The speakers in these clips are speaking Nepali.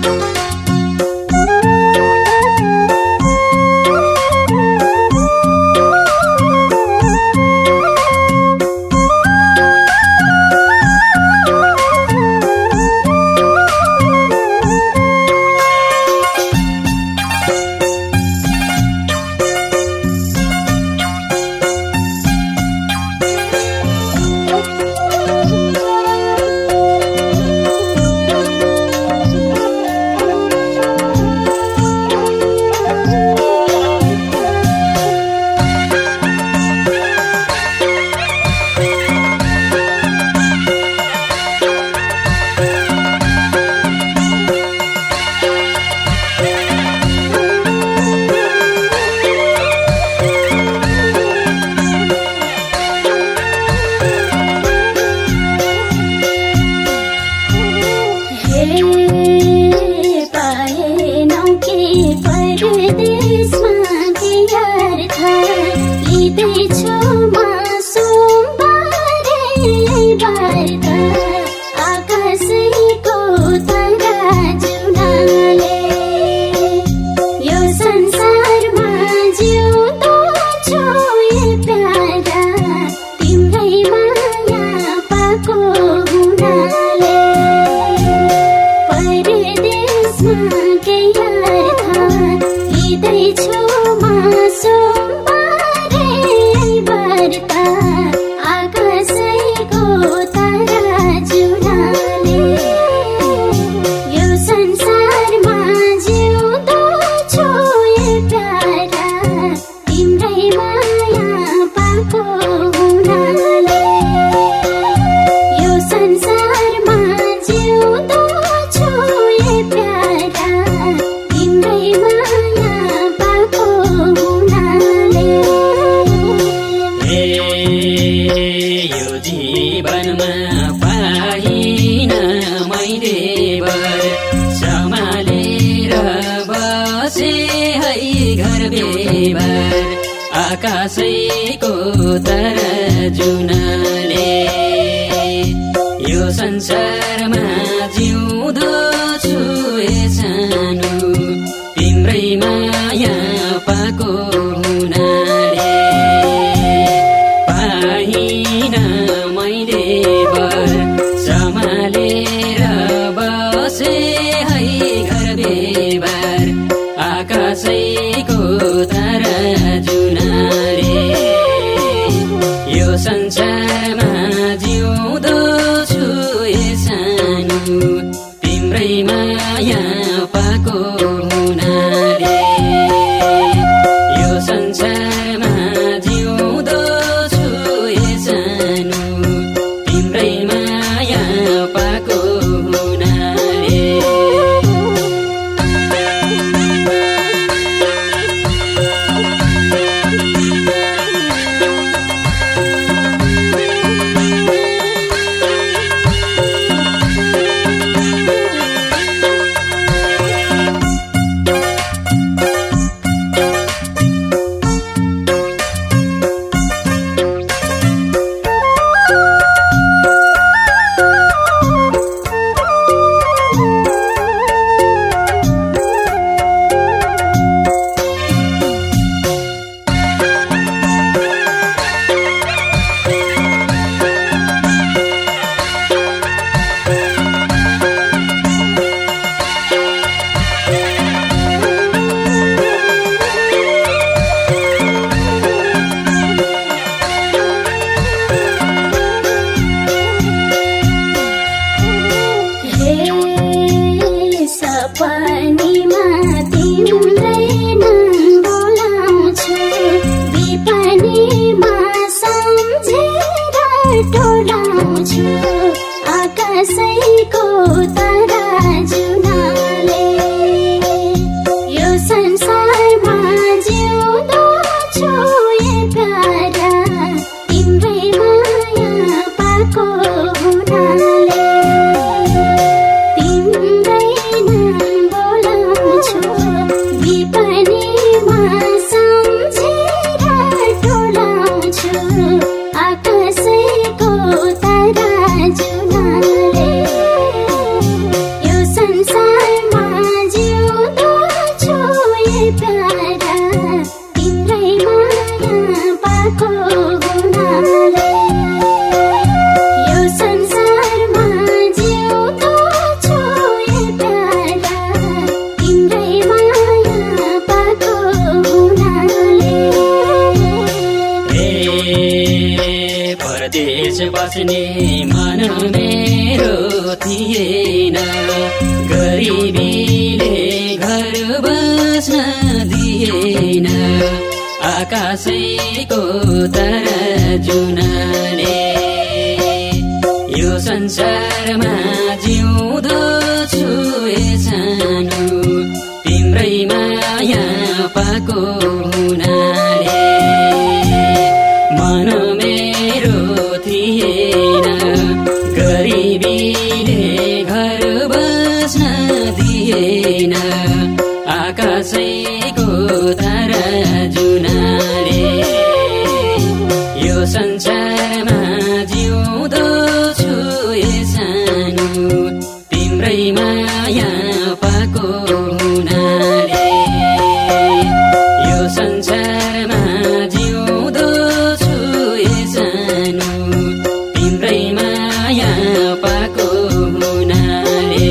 आकाशैको तारा जुनाले यो संसारमा जिउँदो छु सानो तिम्रै माया पाको हुनाले पाइन मैले बर सम्हालेर बसे है घर बेबार आकाशैको तारा जुनाले यो संसारमा जिउँदो छु सानो तिम्रै माया पाको हुनाले यो संसारमा जिउँदो छु सानो तिम्रै माया पाको हुनाले आकाशैको तारा जुनाले यो संसारमा जिउँदो छु प्यारा तिम्रै माया पाको हुनाले तिम्रै नाम बोलाउँछु विपनीमा सम्झेर टोलाउँछु आकाशैको तारा जुनाले सोच्ने मन मेरो थिएन, गरिबीले घर बस्न दिएन, आकाशैको तारा जुनले। यो संसारमा जिउँदो छु सानो, तिम्रै माया पाको हुनाले। मन मेरो थिएन, गरिबीले घर बस्न दिएन, आकाशैको तारा जुनाले। यो संसारमा जिउँदो छु सानो, तिम्रै माया पाको हुनाले। यो संसारमा जिउँदो छु सानो, तिम्रै माया पाको हुनाले।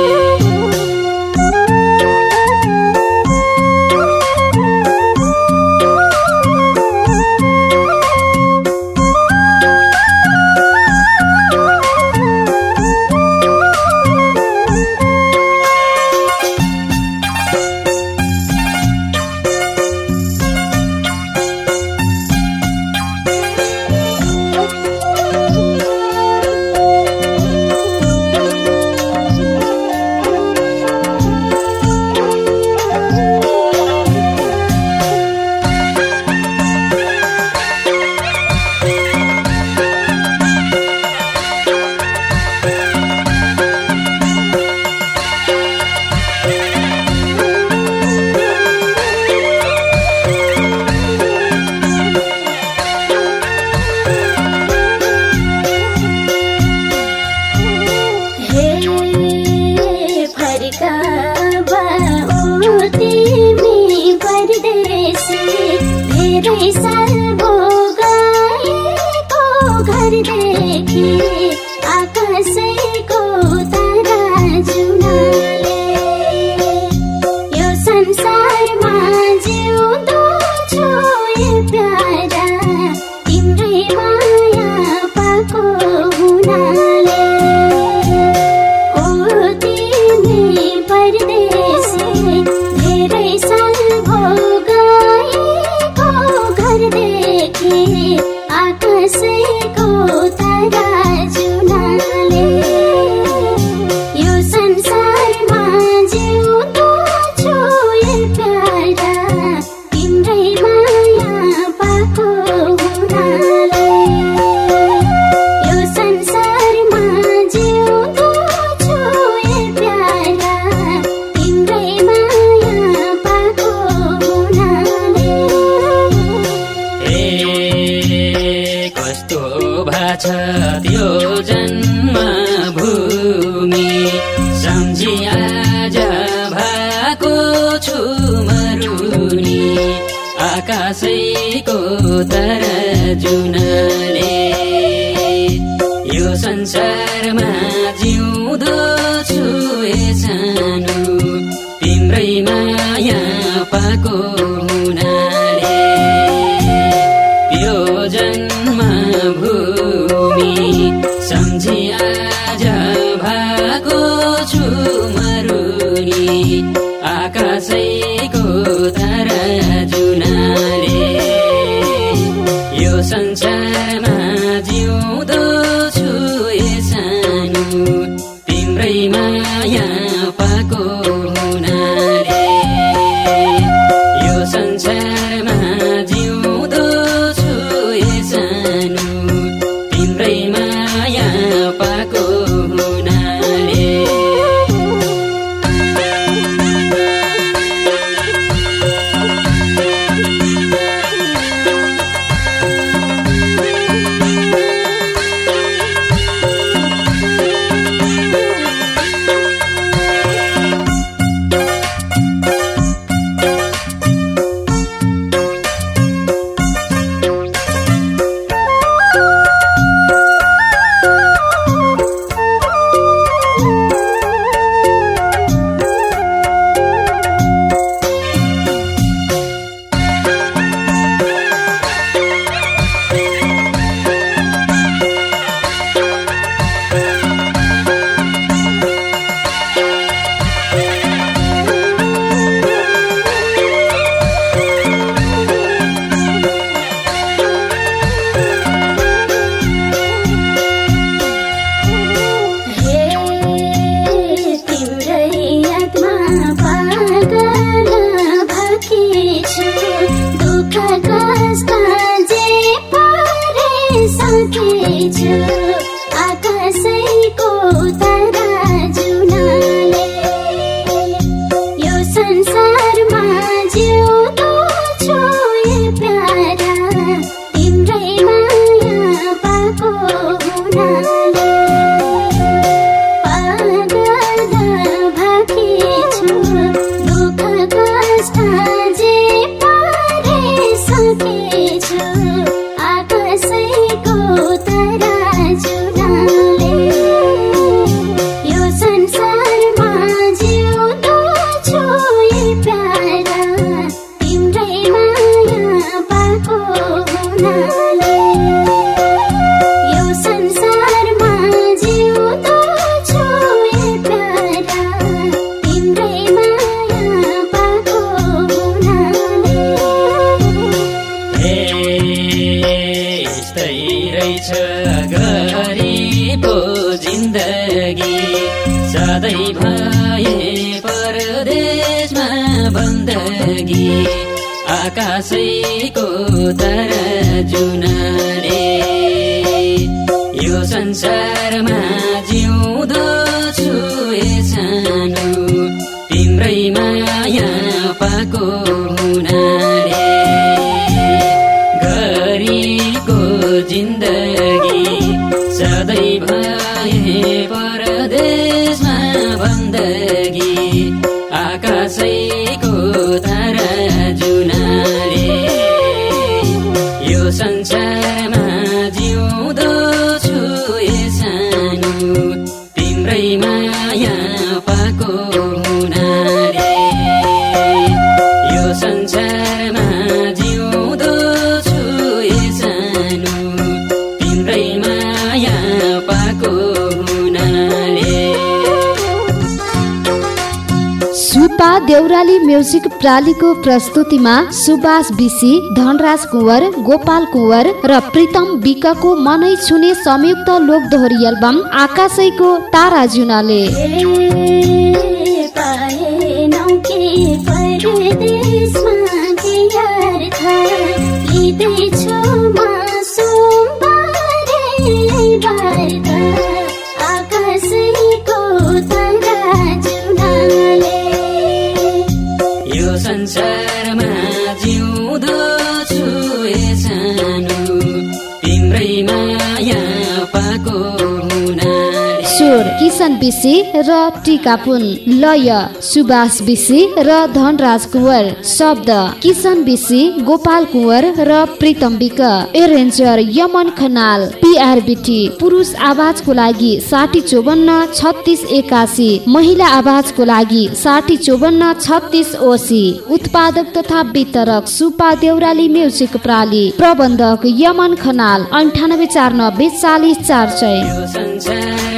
आकाशैको तारा जुनाले। यो संसारमा जिउँदो छु प्यारा, तिम्रै माया पाको हुनाले। ओ तिमी परदेशी, धेरै साल भयो गएको घरदेखि, आकाशैको तारा जुनाले। यो संसारमा जिउँदो छु प्यारा, तिम्रै माया पाको हुनाले। यो संसारमा जिउँदो छु प्यारा, तिम्रै माया पाको हुनाले। कस्तो भाछ त्यो जन्म भूमि, सम्झी आज भएको छु मरुनी, आकाशैको तारा जुनाले। यो संसारमा जिउँदो छु सानो, तिम्रै माया पाको हुनाले। यो जन्म भूमि सम्झी आज भएको छु मरुनी, आकाशैको तारा जुनाले। यो संसारमा जिउँदो छु सानो, तिम्रै माया पाको हुनाले। यो संसारमा जिउँदो छु सानो, तिम्रै माया पाको हुनाले। परदेशमा बन्दगी आकाशैको तारा जुनाले यो संसारमा जिउँदो छु सानो तिम्रै माया पाको हुनाले घरीको जिन्दगी सधैँ भए परदेशमा बन्दगी आकाशैको तारा जुनाले यो संसारमा जिउँदो छु सानो तिम्रै माया पाको हुनाले यो संसारमा जिउँदो छु सानो तिम्रै माया पाको हुनाले। सुब्बा देउराली म्युजिक प्रालीको प्रस्तुतिमा सुभाष बिसी, धनराज कुँवर, गोपाल कुँवर र प्रितम विकको मनै छुने संयुक्त लोकदोहोरी एल्बम आकाशैको तारा जुनाले। यो संसारमा जिउँदो छु सानो तिम्रै माया पाको हुनाले। स्वर किशन बिसी र टिकापुन, लय सुभाष बिसी र धनराज कुँवर, शब्द किशन बिसी, गोपाल कुँवर र प्रितम विक, एरेन्जर यमन खनाल, PRBT। पुरुष आवाजको लागि 6054 36 81, महिला आवाजको लागि 6054 36 80। उत्पादक तथा वितरक सुब्बा देउराली म्युजिक प्राली। प्रबन्धक यमन खनाल, 9849 40 400।